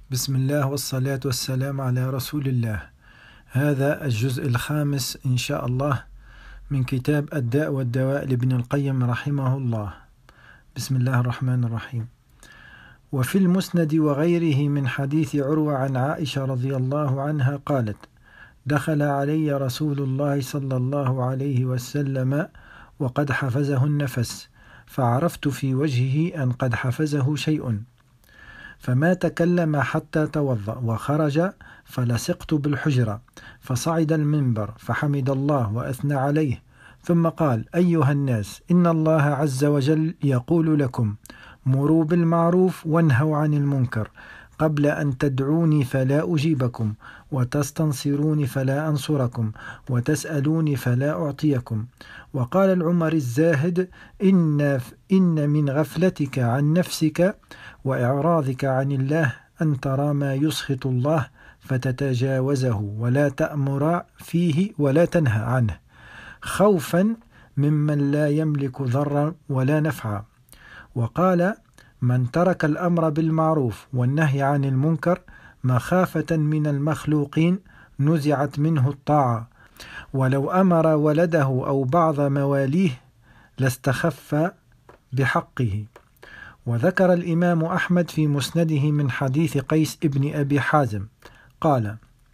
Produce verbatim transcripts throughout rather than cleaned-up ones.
بسم الله والصلاة والسلام على رسول الله. هذا الجزء الخامس إن شاء الله من كتاب الداء والدواء لابن القيم رحمه الله. بسم الله الرحمن الرحيم. وفي المسند وغيره من حديث عروة عن عائشة رضي الله عنها قالت: دخل علي رسول الله صلى الله عليه وسلم وقد حفزه النفس، فعرفت في وجهه أن قد حفزه شيء، فما تكلم حتى توضأ وخرج، فلصقت بالحجرة، فصعد المنبر فحمد الله وأثنى عليه، ثم قال: أيها الناس، إن الله عز وجل يقول لكم: مروا بالمعروف وانهوا عن المنكر، قبل أن تدعوني فلا أجيبكم، وتستنصروني فلا أنصركم، وتسألوني فلا أعطيكم. وقال العمر الزاهد: إن, إن من غفلتك عن نفسك وإعراضك عن الله أن ترى ما يسخط الله فتتجاوزه، ولا تأمر فيه ولا تنهى عنه، خوفا ممن لا يملك ضرا ولا نفعا. وقال: من ترك الأمر بالمعروف والنهي عن المنكر مخافة من المخلوقين نزعت منه الطاعة، ولو أمر ولده أو بعض مواليه لاستخف بحقه. وذكر الإمام أحمد في مسنده من حديث قيس ابن أبي حازم قال: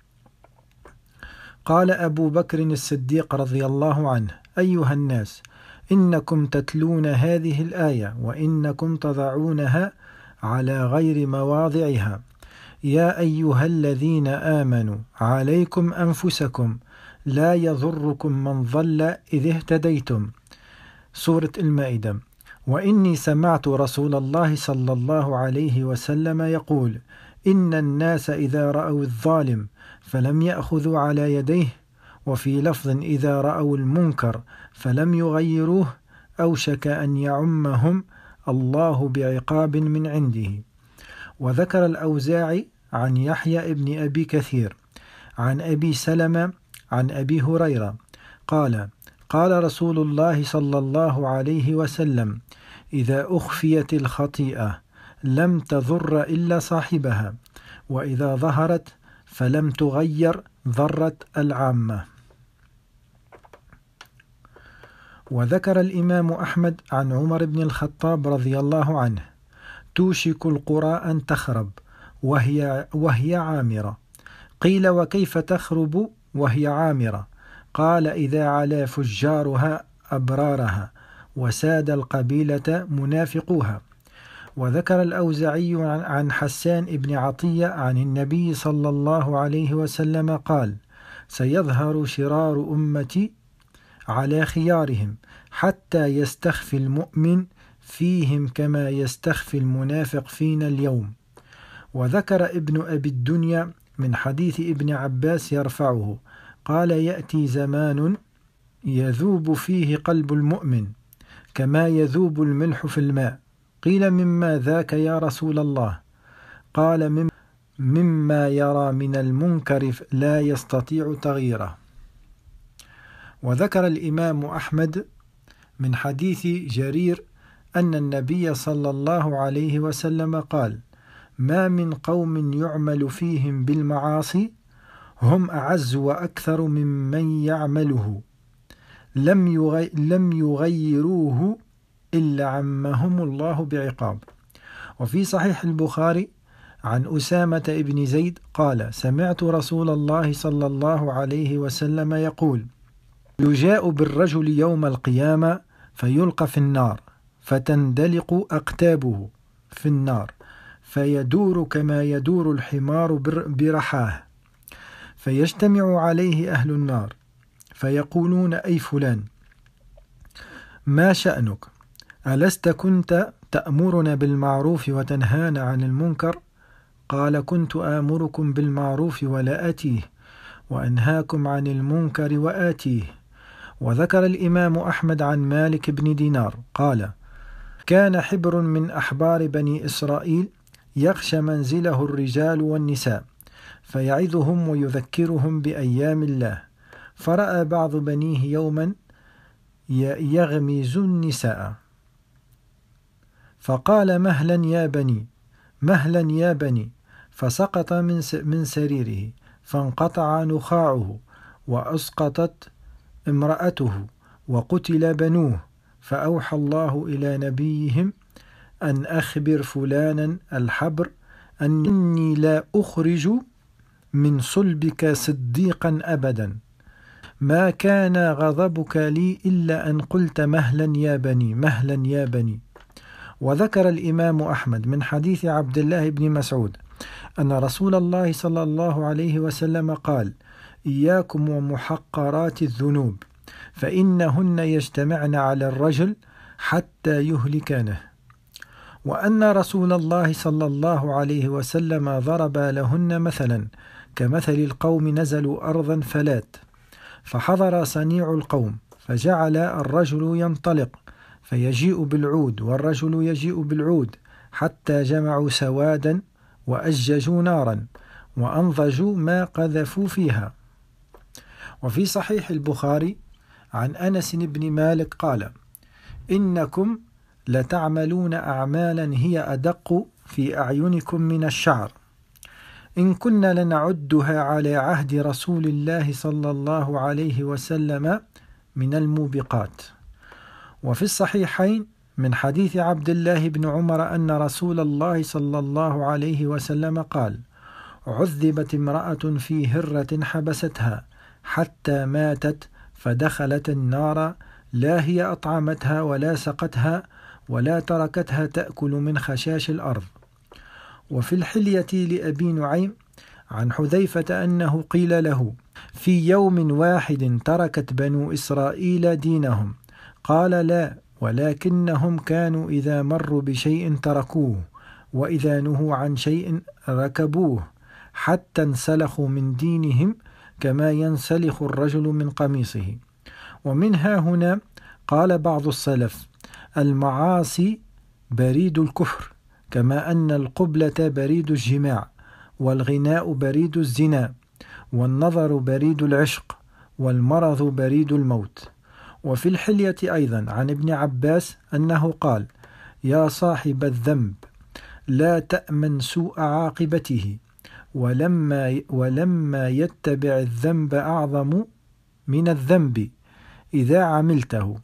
قال أبو بكر الصديق رضي الله عنه: أيها الناس، إنكم تتلون هذه الآية وإنكم تضعونها على غير مواضعها. يا أيها الذين آمنوا عليكم أنفسكم لا يضركم من ضل إذ اهتديتم. سورة المائدة. وإني سمعت رسول الله صلى الله عليه وسلم يقول: إن الناس إذا رأوا الظالم فلم يأخذوا على يديه، وفي لفظ إذا رأوا المنكر فلم يغيروه، أوشك أن يعمهم الله بعقاب من عنده. وذكر الأوزاعي عن يحيى ابن أبي كثير عن أبي سلمة عن أبي هريرة قال: قال رسول الله صلى الله عليه وسلم: إذا أخفيت الخطيئة لم تضر إلا صاحبها، وإذا ظهرت فلم تغير ضرت العامة. وذكر الإمام أحمد عن عمر بن الخطاب رضي الله عنه: توشك القرى أن تخرب وهي, وهي عامرة. قيل: وكيف تخرب وهي عامرة؟ قال: إذا علا فجارها أبرارها وساد القبيلة منافقوها. وذكر الأوزعي عن حسان ابن عطية عن النبي صلى الله عليه وسلم قال: سيظهر شرار أمتي على خيارهم، حتى يستخفي المؤمن فيهم كما يستخفي المنافق فينا اليوم. وذكر ابن أبي الدنيا من حديث ابن عباس يرفعه قال: يأتي زمان يذوب فيه قلب المؤمن كما يذوب الملح في الماء. قيل: مما ذاك يا رسول الله؟ قال: مما يرى من المنكر لا يستطيع تغييره. وذكر الإمام أحمد من حديث جرير أن النبي صلى الله عليه وسلم قال: ما من قوم يعمل فيهم بالمعاصي هم أعز وأكثر ممن يعمله لم يغي لم يغيروه إلا عمهم الله بعقاب. وفي صحيح البخاري عن أسامة بن زيد قال: سمعت رسول الله صلى الله عليه وسلم يقول: يجاء بالرجل يوم القيامة فيلقى في النار، فتندلق أقتابه في النار، فيدور كما يدور الحمار برحاه، فيجتمع عليه أهل النار فيقولون: أي فلان، ما شأنك؟ ألست كنت تأمرنا بالمعروف وتنهانا عن المنكر؟ قال: كنت آمركم بالمعروف ولا آتيه، وأنهاكم عن المنكر وآتيه. وذكر الإمام أحمد عن مالك بن دينار قال: كان حبر من أحبار بني إسرائيل يغشى منزله الرجال والنساء، فيعظهم ويذكرهم بأيام الله، فرأى بعض بنيه يوما يغمز النساء، فقال: مهلا يا بني، مهلا يا بني، فسقط من من سريره فانقطع نخاعه، وأسقطت امرأته، وقتل بنوه، فأوحى الله إلى نبيهم أن أخبر فلانا الحبر أني لا أخرج من صلبك صديقا أبدا، ما كان غضبك لي إلا أن قلت مهلا يا بني مهلا يا بني. وذكر الإمام أحمد من حديث عبد الله بن مسعود أن رسول الله صلى الله عليه وسلم قال: إياكم ومحقرات الذنوب فإنهن يجتمعن على الرجل حتى يهلكانه. وأن رسول الله صلى الله عليه وسلم ضرب لهن مثلا كمثل القوم نزلوا أرضا فلات، فحضر صنيع القوم، فجعل الرجل ينطلق فيجيء بالعود والرجل يجيء بالعود، حتى جمعوا سوادا وأججوا نارا وأنضجوا ما قذفوا فيها. وفي صحيح البخاري عن أنس بن مالك قال: إنكم لتعملون أعمالا هي أدق في أعينكم من الشعر، إن كنا لنعدها على عهد رسول الله صلى الله عليه وسلم من الموبقات. وفي الصحيحين من حديث عبد الله بن عمر أن رسول الله صلى الله عليه وسلم قال: عذبت امرأة في هرة حبستها حتى ماتت فدخلت النار، لا هي أطعمتها ولا سقتها ولا تركتها تأكل من خشاش الأرض. وفي الحلية لأبي نعيم عن حذيفة أنه قيل له: في يوم واحد تركت بنو إسرائيل دينهم؟ قال: لا، ولكنهم كانوا إذا مروا بشيء تركوه، وإذا نهوا عن شيء ركبوه، حتى انسلخوا من دينهم كما ينسلخ الرجل من قميصه. ومنها هنا قال بعض السلف: المعاصي بريد الكفر، كما أن القبلة بريد الجماع، والغناء بريد الزنا، والنظر بريد العشق، والمرض بريد الموت. وفي الحلية أيضا عن ابن عباس أنه قال: يا صاحب الذنب لا تأمن سوء عاقبته، ولما, ولما يتبع الذنب أعظم من الذنب إذا عملته،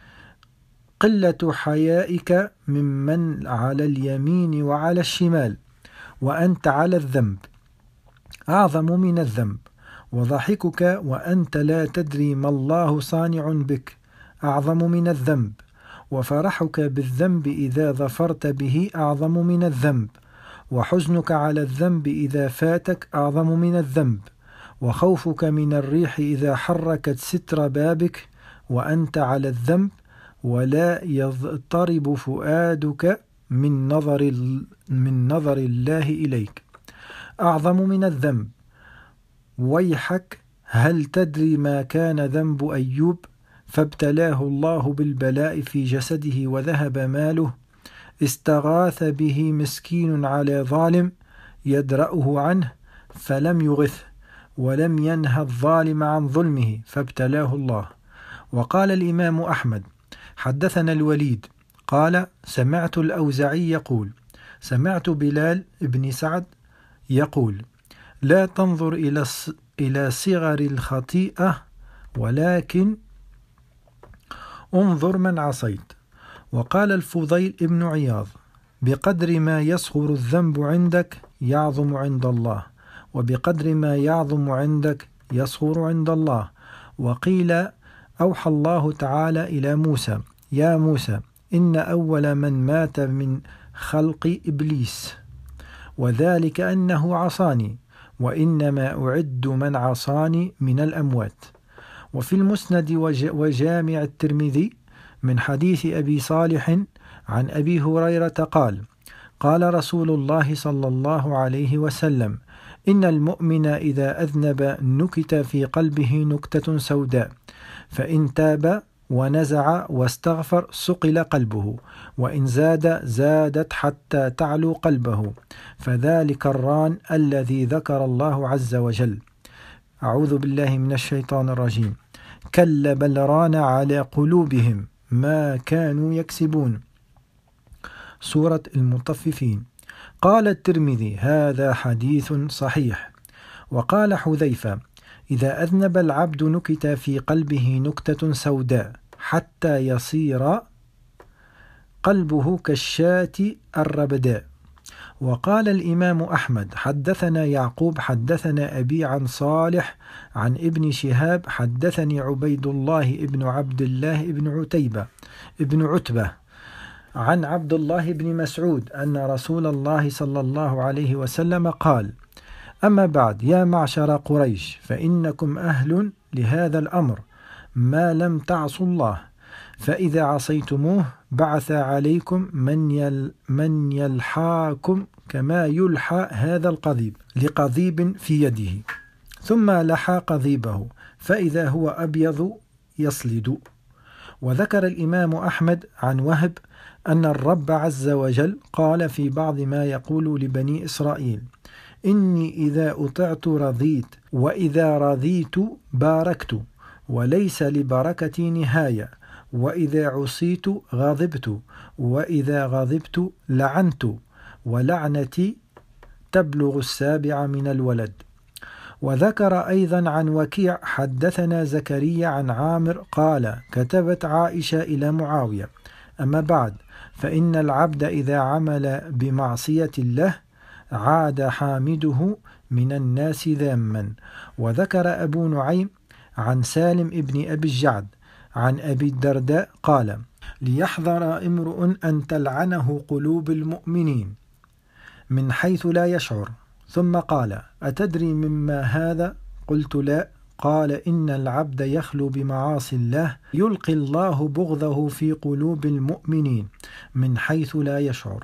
قلة حيائك ممن على اليمين وعلى الشمال وأنت على الذنب أعظم من الذنب، وضحكك وأنت لا تدري ما الله صانع بك أعظم من الذنب، وفرحك بالذنب إذا ظفرت به أعظم من الذنب، وحزنك على الذنب إذا فاتك أعظم من الذنب، وخوفك من الريح إذا حركت ستر بابك وأنت على الذنب، ولا يضطرب فؤادك من نظر من نظر الله إليك أعظم من الذنب. ويحك، هل تدري ما كان ذنب أيوب فابتلاه الله بالبلاء في جسده وذهب ماله، استغاث به مسكين على ظالم يدرأه عنه فلم يغثه، ولم ينهى الظالم عن ظلمه فابتلاه الله. وقال الإمام أحمد: حدثنا الوليد قال: سمعت الأوزعي يقول: سمعت بلال بن سعد يقول: لا تنظر إلى إلى صغر الخطيئة، ولكن انظر من عصيت. وقال الفضيل ابن عياض: بقدر ما يصغر الذنب عندك يعظم عند الله، وبقدر ما يعظم عندك يصغر عند الله. وقيل: أوحى الله تعالى إلى موسى: يا موسى، إن أول من مات من خلق إبليس، وذلك أنه عصاني، وإنما أعد من عصاني من الأموات. وفي المسند وجامع الترمذي من حديث أبي صالح عن أبي هريرة قال: قال رسول الله صلى الله عليه وسلم: إن المؤمن إذا أذنب نكت في قلبه نكتة سوداء، فإن تاب ونزع واستغفر صقل قلبه، وإن زاد زادت حتى تعلو قلبه، فذلك الران الذي ذكر الله عز وجل. أعوذ بالله من الشيطان الرجيم. كلا بل ران على قلوبهم ما كانوا يكسبون. سورة المطففين. قال الترمذي: هذا حديث صحيح. وقال حذيفة: إذا أذنب العبد نكت في قلبه نكتة سوداء حتى يصير قلبه كالشاة الربداء. وقال الإمام أحمد: حدثنا يعقوب حدثنا أبي عن صالح عن ابن شهاب حدثني عبيد الله ابن عبد الله ابن عتيبة ابن عتبة عن عبد الله بن مسعود أن رسول الله صلى الله عليه وسلم قال: أما بعد، يا معشر قريش، فإنكم أهل لهذا الأمر ما لم تعصوا الله، فإذا عصيتموه بعث عليكم من, يل من يلحاكم كما يلحى هذا القضيب لقضيب في يده، ثم لحى قضيبه فإذا هو أبيض يصلد. وذكر الإمام أحمد عن وهب أن الرب عز وجل قال في بعض ما يقول لبني إسرائيل: إني إذا أطعت رضيت، وإذا رضيت باركت، وليس لبركتي نهاية، وإذا عصيت غضبت، وإذا غضبت لعنت، ولعنتي تبلغ السابع من الولد. وذكر أيضا عن وكيع حدثنا زكريا عن عامر قال: كتبت عائشة إلى معاوية: أما بعد، فإن العبد إذا عمل بمعصية الله عاد حامده من الناس ذاما. وذكر أبو نعيم عن سالم ابن أبي الجعد عن أبي الدرداء قال: ليحذر امرؤ أن تلعنه قلوب المؤمنين من حيث لا يشعر. ثم قال: أتدري مما هذا؟ قلت: لا. قال: إن العبد يخلو بمعاصي الله يلقي الله بغضه في قلوب المؤمنين من حيث لا يشعر.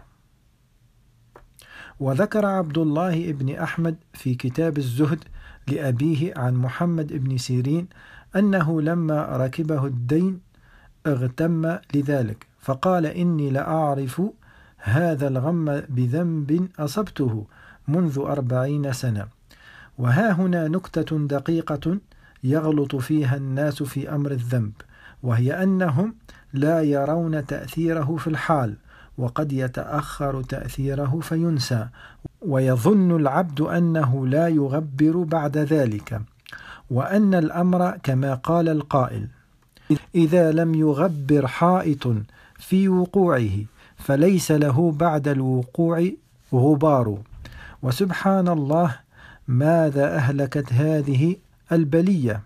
وذكر عبد الله بن أحمد في كتاب الزهد لأبيه عن محمد بن سيرين أنه لما ركبه الدين اغتم لذلك، فقال: إني لأعرف هذا الغم بذنب أصبته منذ أربعين سنة. وها هنا نكتة دقيقة يغلط فيها الناس في أمر الذنب، وهي أنهم لا يرون تأثيره في الحال، وقد يتأخر تأثيره فينسى، ويظن العبد أنه لا يغبر بعد ذلك، وأن الأمر كما قال القائل: إذا لم يغبر حائط في وقوعه فليس له بعد الوقوع غبار. وسبحان الله، ماذا أهلكت هذه البلية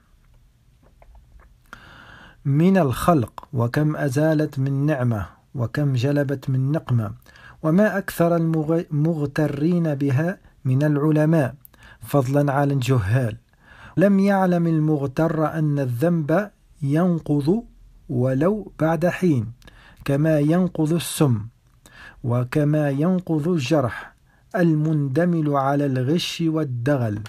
من الخلق، وكم أزالت من نعمة، وكم جلبت من نقمة، وما أكثر المغترين بها من العلماء فضلا عن الجهال. لم يعلم المغتر أن الذنب ينقض ولو بعد حين، كما ينقض السم، وكما ينقض الجرح المندمل على الغش والدغل.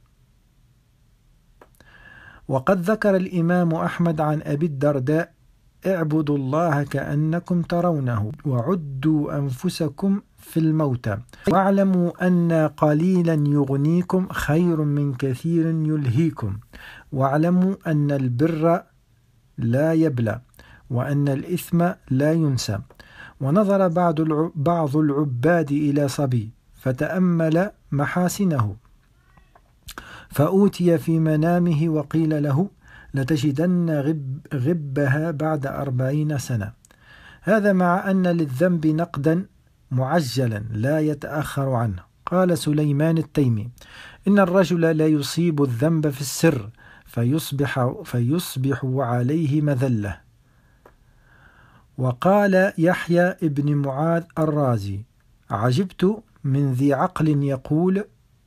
وقد ذكر الإمام أحمد عن أبي الدرداء: اعبدوا الله كأنكم ترونه، وعدوا أنفسكم في الموتى، واعلموا أن قليلا يغنيكم خير من كثير يلهيكم، واعلموا أن البر لا يبلى، وأن الإثم لا ينسى. ونظر بعض العباد إلى صبي فتأمل محاسنه، فأوتي في منامه وقيل له: لتجدن غب غبها بعد أربعين سنة. هذا مع أن للذنب نقدا معجلا لا يتأخر عنه. قال سليمان التيمي: إن الرجل لا يصيب الذنب في السر فيصبح, فيصبح عليه مذلة. وقال يحيى ابن معاذ الرازي: عجبت من ذي عقل يقول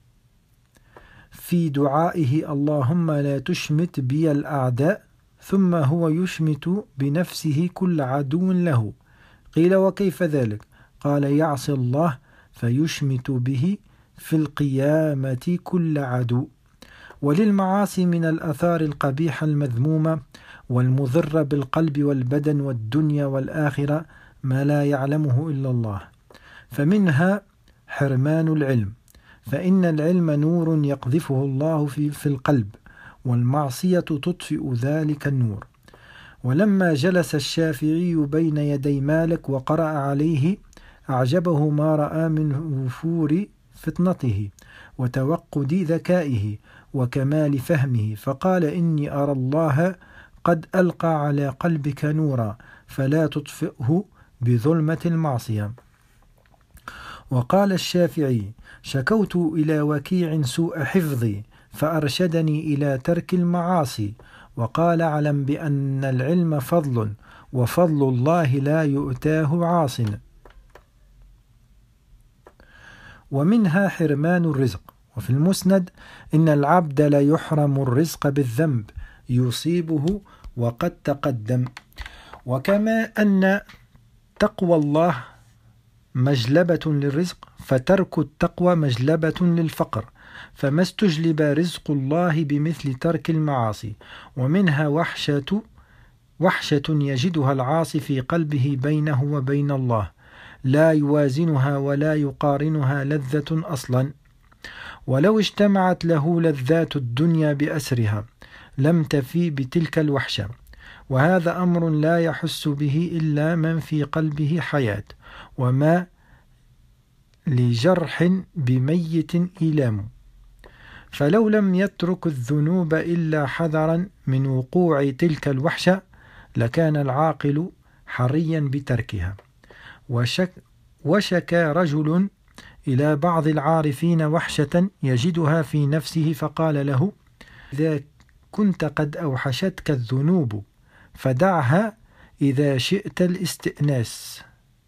في دعائه: اللهم لا تشمت بي الأعداء، ثم هو يشمت بنفسه كل عدو له. قيل: وكيف ذلك؟ قال: يعصي الله فيشمت به في القيامة كل عدو. وللمعاصي من الآثار القبيحة المذمومة والمضرة بالقلب والبدن والدنيا والآخرة ما لا يعلمه إلا الله. فمنها حرمان العلم، فإن العلم نور يقذفه الله في, في القلب، والمعصية تطفئ ذلك النور. ولما جلس الشافعي بين يدي مالك وقرأ عليه أعجبه ما رأى من وفور فطنته وتوقد ذكائه وكمال فهمه، فقال: إني أرى الله قد ألقى على قلبك نورا فلا تطفئه بظلمة المعصية. وقال الشافعي: شكوت إلى وكيع سوء حفظي فأرشدني إلى ترك المعاصي. وقال: علم بأن العلم فضل وفضل الله لا يؤتاه عاص. ومنها حرمان الرزق. وفي المسند: إن العبد لا يحرم الرزق بالذنب يصيبه وقد تقدم. وكما أن تقوى الله مجلبة للرزق، فترك التقوى مجلبة للفقر، فما استجلب رزق الله بمثل ترك المعاصي. ومنها وحشة وحشة يجدها العاصي في قلبه بينه وبين الله، لا يوازنها ولا يقارنها لذة أصلا، ولو اجتمعت له لذات الدنيا بأسرها لم تفي بتلك الوحشة. وهذا أمر لا يحس به إلا من في قلبه حياة، وما لجرح بميت إيلام. فلو لم يترك الذنوب إلا حذرا من وقوع تلك الوحشة لكان العاقل حريا بتركها. وشك وشكى رجل إلى بعض العارفين وحشة يجدها في نفسه فقال له: إذا كنت قد أوحشتك الذنوب فدعها إذا شئت الاستئناس.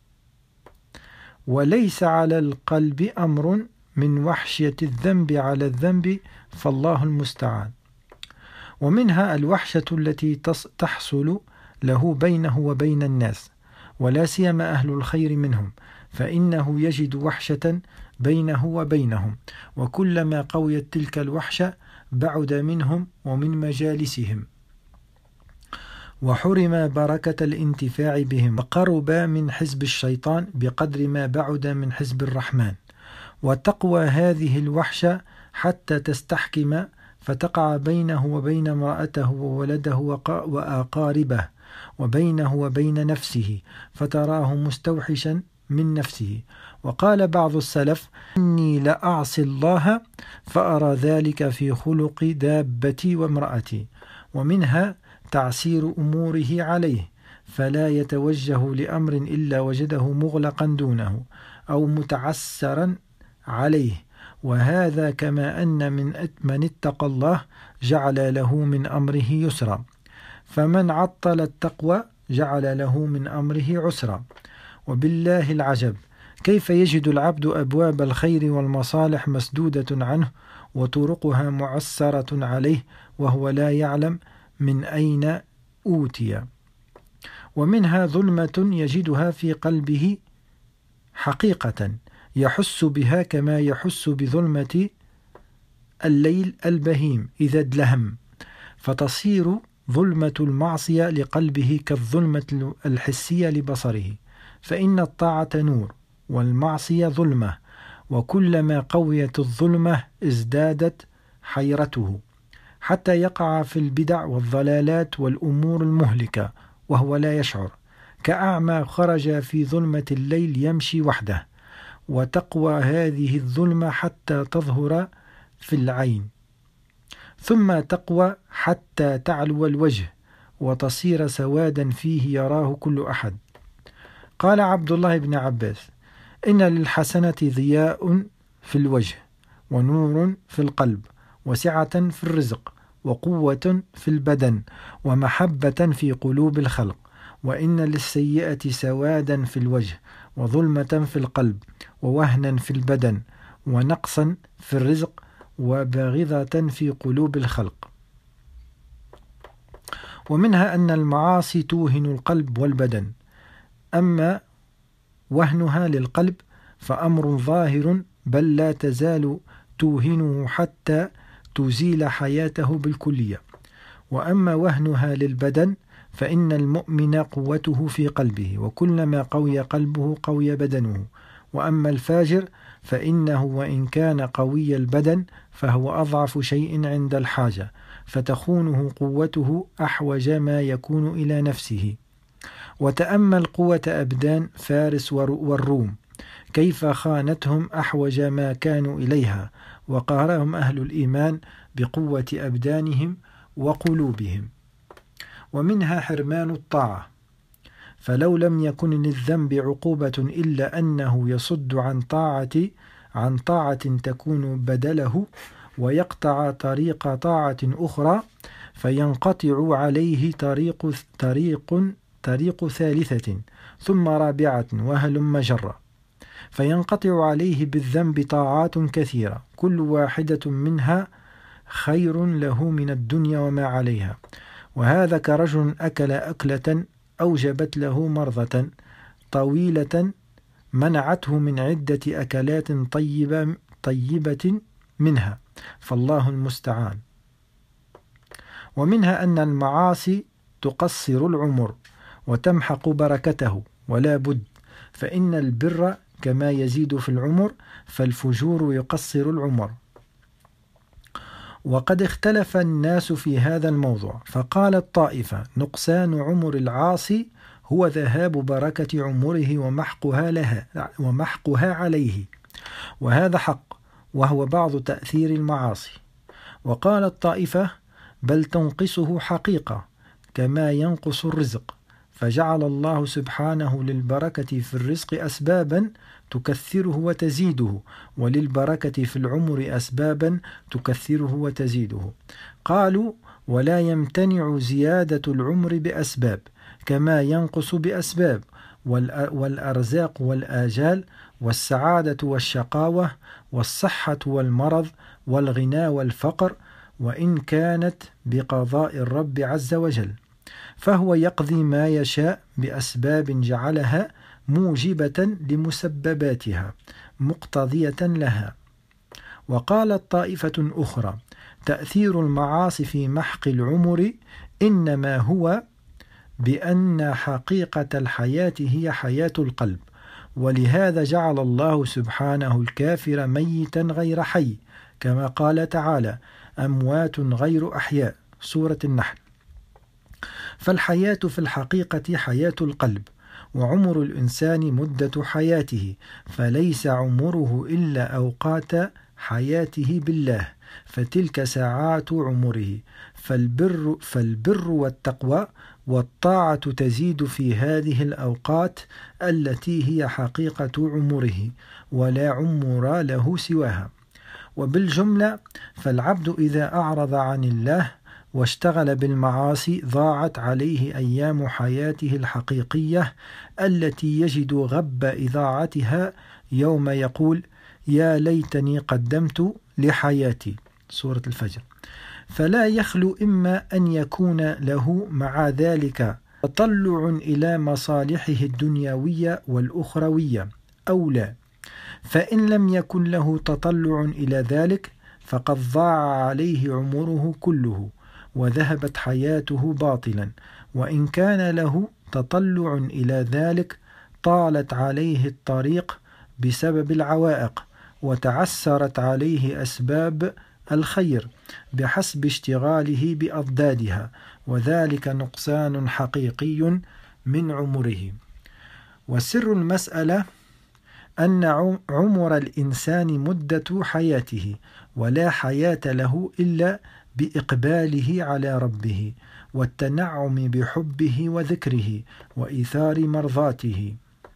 وليس على القلب أمر من وحشية الذنب على الذنب، فالله المستعان. ومنها الوحشة التي تحصل له بينه وبين الناس، ولا سيما أهل الخير منهم، فإنه يجد وحشة بينه وبينهم، وكلما قويت تلك الوحشة بعد منهم ومن مجالسهم، وحرم بركة الانتفاع بهم، وقرب من حزب الشيطان بقدر ما بعد من حزب الرحمن. وتقوى هذه الوحشة حتى تستحكم فتقع بينه وبين امرأته وولده وأقاربه، وبينه وبين نفسه، فتراه مستوحشا من نفسه. وقال بعض السلف: إني لأعصي الله فأرى ذلك في خلق دابتي وامرأتي. ومنها تعسير أموره عليه، فلا يتوجه لأمر إلا وجده مغلقا دونه أو متعسرا عليه. وهذا كما أن من من اتقى الله جعل له من أمره يسرا، فمن عطل التقوى جعل له من أمره عسرا. وبالله العجب، كيف يجد العبد أبواب الخير والمصالح مسدودة عنه وطرقها معسرة عليه وهو لا يعلم من أين أوتي. ومنها ظلمة يجدها في قلبه حقيقة يحس بها كما يحس بظلمة الليل البهيم إذا ادلهم، فتصير ظلمة المعصية لقلبه كالظلمة الحسية لبصره، فإن الطاعة نور والمعصية ظلمة، وكلما قويت الظلمة ازدادت حيرته حتى يقع في البدع والضلالات والأمور المهلكة وهو لا يشعر، كأعمى خرج في ظلمة الليل يمشي وحده. وتقوى هذه الظلمة حتى تظهر في العين، ثم تقوى حتى تعلو الوجه وتصير سوادا فيه يراه كل أحد. قال عبد الله بن عباس: إن للحسنة ضياء في الوجه، ونور في القلب، وسعة في الرزق، وقوة في البدن، ومحبة في قلوب الخلق. وإن للسيئة سوادا في الوجه، وظلمة في القلب، ووهنا في البدن، ونقصا في الرزق، وباغضة في قلوب الخلق. ومنها أن المعاصي توهن القلب والبدن، أما وهنها للقلب فأمر ظاهر، بل لا تزال توهنه حتى تزيل حياته بالكلية. وأما وهنها للبدن فإن المؤمن قوته في قلبه، وكلما قوي قلبه قوي بدنه. وأما الفاجر فإنه وإن كان قوي البدن فهو أضعف شيء عند الحاجة، فتخونه قوته أحوج ما يكون إلى نفسه. وتأمل قوة أبدان فارس والروم كيف خانتهم أحوج ما كانوا إليها، وقهرهم أهل الإيمان بقوة أبدانهم وقلوبهم. ومنها حرمان الطاعة، فلو لم يكن للذنب عقوبة إلا أنه يصد عن طاعة عن طاعة تكون بدله، ويقطع طريق طاعة أخرى، فينقطع عليه طريق طريق طريق ثالثة ثم رابعة وهلم جرا، فينقطع عليه بالذنب طاعات كثيرة كل واحدة منها خير له من الدنيا وما عليها. وهذا كرجل أكل أكلة أوجبت له مرضة طويلة منعته من عدة أكلات طيبة, طيبة منها، فالله المستعان. ومنها أن المعاصي تقصر العمر وتمحق بركته، ولا بد، فإن البر كما يزيد في العمر فالفجور يقصر العمر. وقد اختلف الناس في هذا الموضوع، فقال الطائفة: نقصان عمر العاصي هو ذهاب بركة عمره ومحقها لها ومحقها عليه، وهذا حق، وهو بعض تأثير المعاصي. وقال الطائفة: بل تنقصه حقيقة كما ينقص الرزق، فجعل الله سبحانه للبركة في الرزق أسبابا تكثره وتزيده، وللبركة في العمر أسبابا تكثره وتزيده. قالوا: ولا يمتنع زيادة العمر بأسباب كما ينقص بأسباب، والأرزاق والآجال والسعادة والشقاوة والصحة والمرض والغنى والفقر، وإن كانت بقضاء الرب عز وجل، فهو يقضي ما يشاء بأسباب جعلها موجبة لمسبباتها مقتضية لها. وقالت طائفة أخرى: تأثير المعاصي في محق العمر إنما هو بأن حقيقة الحياة هي حياة القلب، ولهذا جعل الله سبحانه الكافر ميتا غير حي، كما قال تعالى: أموات غير أحياء، سورة النحل. فالحياة في الحقيقة حياة القلب، وعمر الإنسان مدة حياته، فليس عمره إلا أوقات حياته بالله، فتلك ساعات عمره. فالبر, فالبر والتقوى والطاعة تزيد في هذه الأوقات التي هي حقيقة عمره، ولا عمر له سواها. وبالجملة فالعبد إذا أعرض عن الله واشتغل بالمعاصي ضاعت عليه أيام حياته الحقيقية التي يجد غب إضاعتها يوم يقول: يا ليتني قدمت لحياتي، سورة الفجر. فلا يخلو إما أن يكون له مع ذلك تطلع إلى مصالحه الدنيوية والأخروية أو لا، فإن لم يكن له تطلع إلى ذلك فقد ضاع عليه عمره كله وذهبت حياته باطلا، وإن كان له تطلع إلى ذلك طالت عليه الطريق بسبب العوائق، وتعسرت عليه أسباب الخير بحسب اشتغاله بأضدادها، وذلك نقصان حقيقي من عمره. وسر المسألة أن عمر الإنسان مدة حياته، ولا حياة له إلا بإقباله على ربه والتنعم بحبه وذكره وإيثار مرضاته.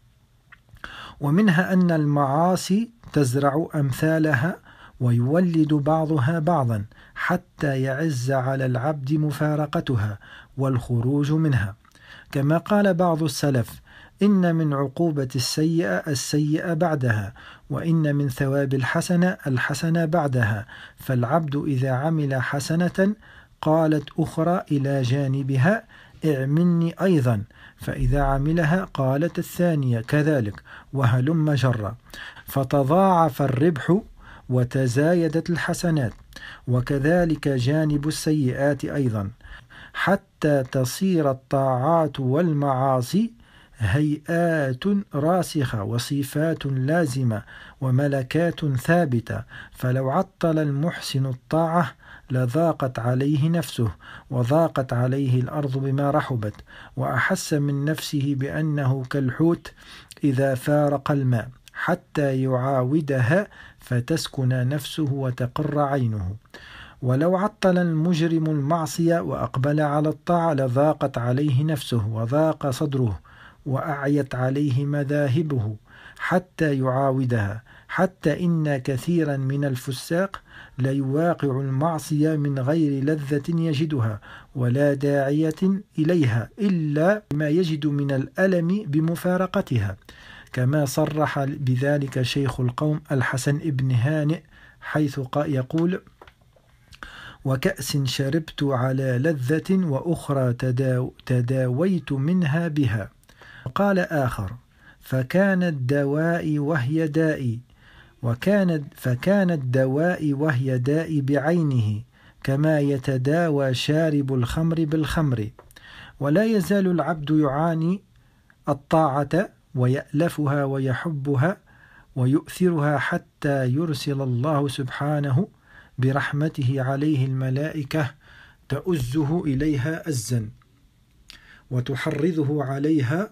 ومنها أن المعاصي تزرع أمثالها ويولد بعضها بعضا حتى يعز على العبد مفارقتها والخروج منها، كما قال بعض السلف: إن من عقوبة السيئة السيئة بعدها، وإن من ثواب الحسنة الحسنة بعدها. فالعبد إذا عمل حسنة قالت أخرى إلى جانبها: اعملني أيضا، فإذا عملها قالت الثانية كذلك، وهلم جرا، فتضاعف الربح وتزايدت الحسنات، وكذلك جانب السيئات أيضا، حتى تصير الطاعات والمعاصي هيئات راسخة وصفات لازمة وملكات ثابتة، فلو عطل المحسن الطاعة لضاقت عليه نفسه، وضاقت عليه الأرض بما رحبت، وأحس من نفسه بأنه كالحوت إذا فارق الماء، حتى يعاودها فتسكن نفسه وتقر عينه. ولو عطل المجرم المعصية وأقبل على الطاعة لضاقت عليه نفسه وضاق صدره وأعيت عليه مذاهبه حتى يعاودها، حتى إن كثيرا من الفساق ليواقع المعصية من غير لذة يجدها ولا داعية إليها إلا ما يجد من الألم بمفارقتها، كما صرح بذلك شيخ القوم الحسن بن هانئ حيث يقول: وكأس شربت على لذة وأخرى تداو تداويت منها بها. قال آخر: فكان الدواء وهي دائي وكانت فكان الدواء وهي داء بعينه، كما يتداوى شارب الخمر بالخمر. ولا يزال العبد يعاني الطاعة ويألفها ويحبها ويؤثرها حتى يرسل الله سبحانه برحمته عليه الملائكة تؤزه إليها أزا وتحرضه عليها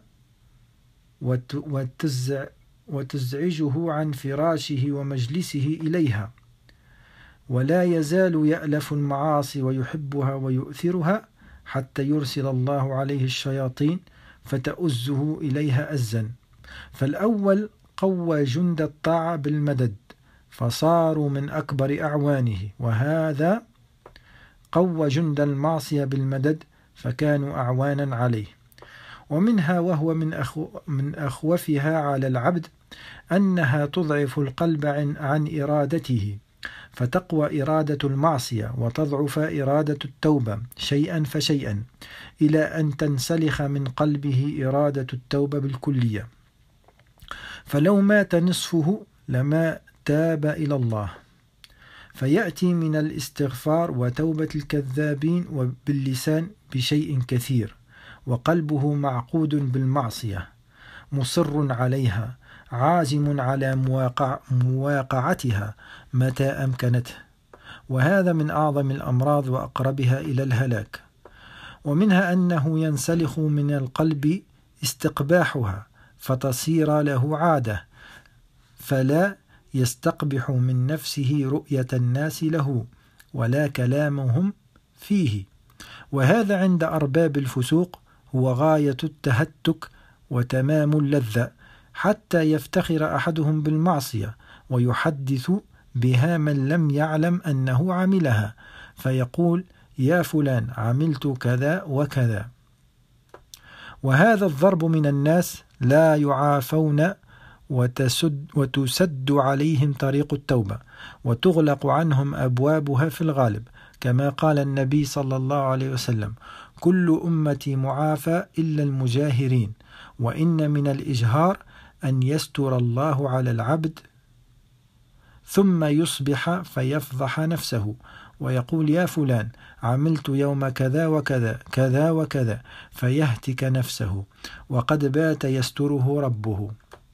وتزع وتزعجه عن فراشه ومجلسه إليها. ولا يزال يألف المعاصي ويحبها ويؤثرها حتى يرسل الله عليه الشياطين فتؤزه إليها أزا. فالأول قوى جند الطاعة بالمدد فصاروا من أكبر أعوانه، وهذا قوى جند المعصية بالمدد فكانوا أعوانا عليه. ومنها وهو من, أخو من أخوفها على العبد أنها تضعف القلب عن, عن إرادته، فتقوى إرادة المعصية وتضعف إرادة التوبة شيئا فشيئا إلى أن تنسلخ من قلبه إرادة التوبة بالكلية، فلو مات نصفه لما تاب إلى الله. فيأتي من الاستغفار وتوبة الكذابين وباللسان بشيء كثير، وقلبه معقود بالمعصية مصر عليها عازم على مواقع مواقعتها متى أمكنته، وهذا من أعظم الأمراض وأقربها إلى الهلاك. ومنها أنه ينسلخ من القلب استقباحها فتصير له عادة، فلا يستقبح من نفسه رؤية الناس له ولا كلامهم فيه، وهذا عند أرباب الفسوق هو غاية التهتك وتمام اللذة، حتى يفتخر أحدهم بالمعصية ويحدث بها من لم يعلم أنه عملها، فيقول: يا فلان عملت كذا وكذا. وهذا الضرب من الناس لا يعافون وتسد, وتسد عليهم طريق التوبة وتغلق عنهم أبوابها في الغالب، كما قال النبي صلى الله عليه وسلم: كل أمتي معافى إلا المجاهرين، وإن من الإجهار أن يستر الله على العبد ثم يصبح فيفضح نفسه ويقول: يا فلان عملت يوم كذا وكذا كذا وكذا، فيهتك نفسه وقد بات يستره ربه.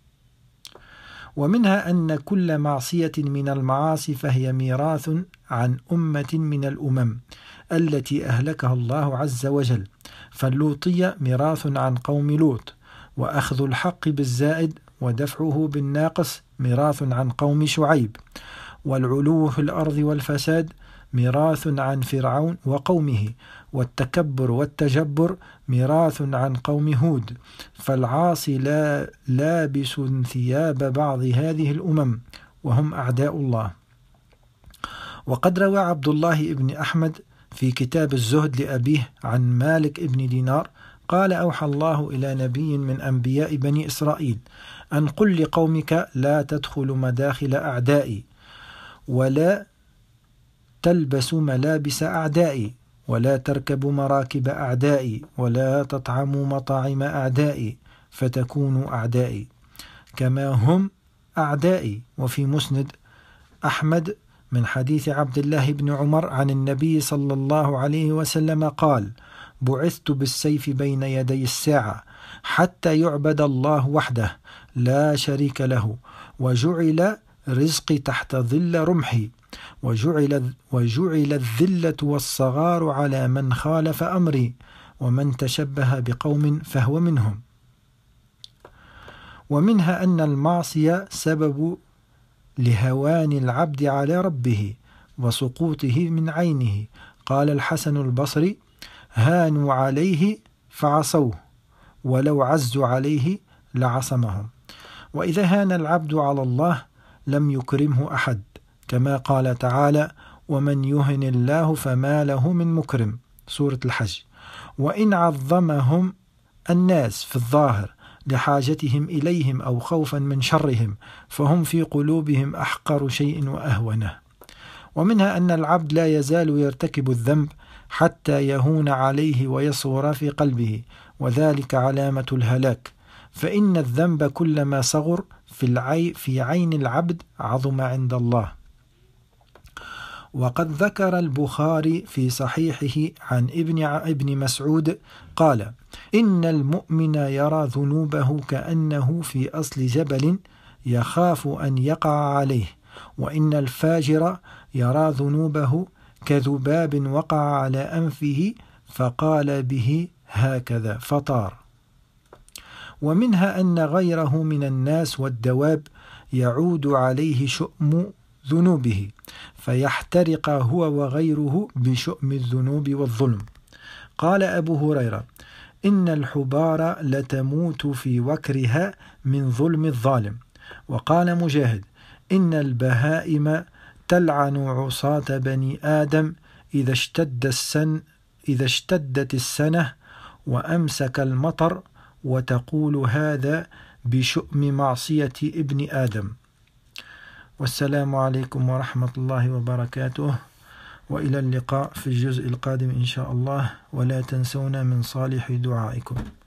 ومنها أن كل معصية من المعاصي فهي ميراث عن أمة من الأمم التي أهلكها الله عز وجل، فاللوطية ميراث عن قوم لوط، وأخذ الحق بالزائد ودفعه بالناقص ميراث عن قوم شعيب، والعلو في الأرض والفساد ميراث عن فرعون وقومه، والتكبر والتجبر ميراث عن قوم هود. فالعاصي لا لابس ثياب بعض هذه الأمم وهم أعداء الله. وقد روى عبد الله بن أحمد في كتاب الزهد لأبيه عن مالك بن دينار قال: أوحى الله إلى نبي من أنبياء بني إسرائيل أن قل لقومك لا تدخلوا مداخل أعدائي، ولا تلبسوا ملابس أعدائي، ولا تركبوا مراكب أعدائي، ولا تطعموا مطاعم أعدائي فتكونوا أعدائي كما هم أعدائي. وفي مسند أحمد من حديث عبد الله بن عمر عن النبي صلى الله عليه وسلم قال: بعثت بالسيف بين يدي الساعة حتى يعبد الله وحده لا شريك له، وجعل رزقي تحت ظل رمحي، وجعل, وجعل الذلة والصغار على من خالف أمري، ومن تشبه بقوم فهو منهم. ومنها أن المعصية سبب لهوان العبد على ربه وسقوطه من عينه. قال الحسن البصري: هانوا عليه فعصوه، ولو عزوا عليه لعصمهم. وإذا هان العبد على الله لم يكرمه أحد، كما قال تعالى: ومن يهن الله فما له من مكرم، سورة الحج. وإن عظمهم الناس في الظاهر لحاجتهم إليهم أو خوفا من شرهم فهم في قلوبهم أحقر شيء وأهونه. ومنها أن العبد لا يزال يرتكب الذنب حتى يهون عليه ويصغر في قلبه، وذلك علامة الهلاك، فإن الذنب كلما صغر في, العي في عين العبد عظم عند الله. وقد ذكر البخاري في صحيحه عن ابن, ابن مسعود قال: إن المؤمن يرى ذنوبه كأنه في أصل جبل يخاف أن يقع عليه، وإن الفاجر يرى ذنوبه كذباب وقع على أنفه فقال به هكذا فطار. ومنها أن غيره من الناس والدواب يعود عليه شؤم ذنوبه فيحترق هو وغيره بشؤم الذنوب والظلم. قال أبو هريرة: إن الحبار لتموت في وكرها من ظلم الظالم. وقال مجاهد: إن البهائم تلعن عصاة بني آدم إذا اشتد السن إذا اشتدت السنة وأمسك المطر، وتقول هذا بشؤم معصية ابن آدم. والسلام عليكم ورحمة الله وبركاته، وإلى اللقاء في الجزء القادم إن شاء الله، ولا تنسونا من صالح دعائكم.